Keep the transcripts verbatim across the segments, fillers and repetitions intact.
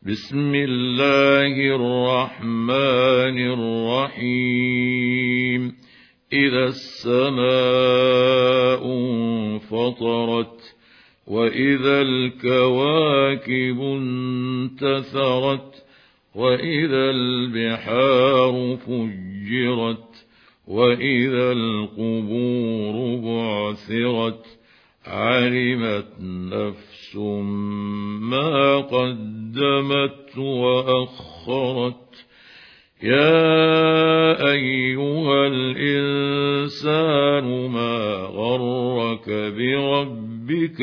بسم الله الرحمن الرحيم إذا السماء انفطرت وإذا الكواكب انتثرت وإذا البحار فجرت وإذا القبور بعثرت علمت نفس ما قدمت وأخرت يا أيها الإنسان ما غرك بربك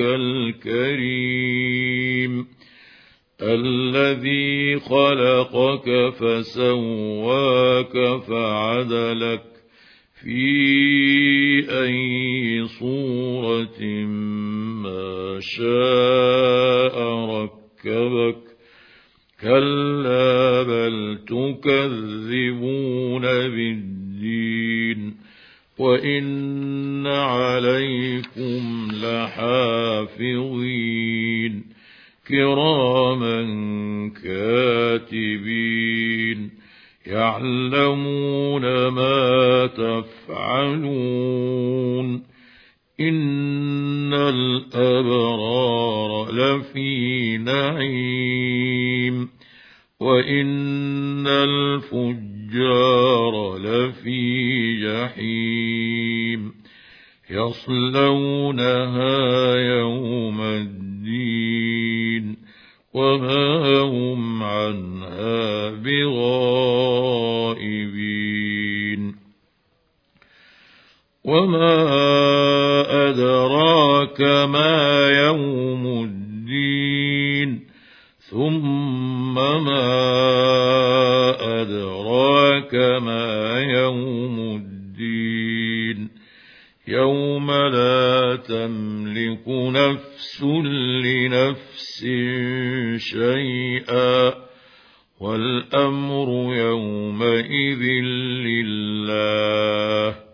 الكريم الذي خلقك فسواك فعدلك في أي صورة ما شاء ركبك كلا بل تكذبون بالدين وإن عليكم لحافظين كراما كاتبين يعلمون ما تفعلون إن الأبرار لفي نعيم وإن الفجار لفي جحيم يصلونها يوم الدين وما هم عنها بغائبين وما أدراك ما يوم الدين ثم ما أدراك ما يوم الدين يوم لا تملك نفس لنفس شيئا والأمر يومئذ لله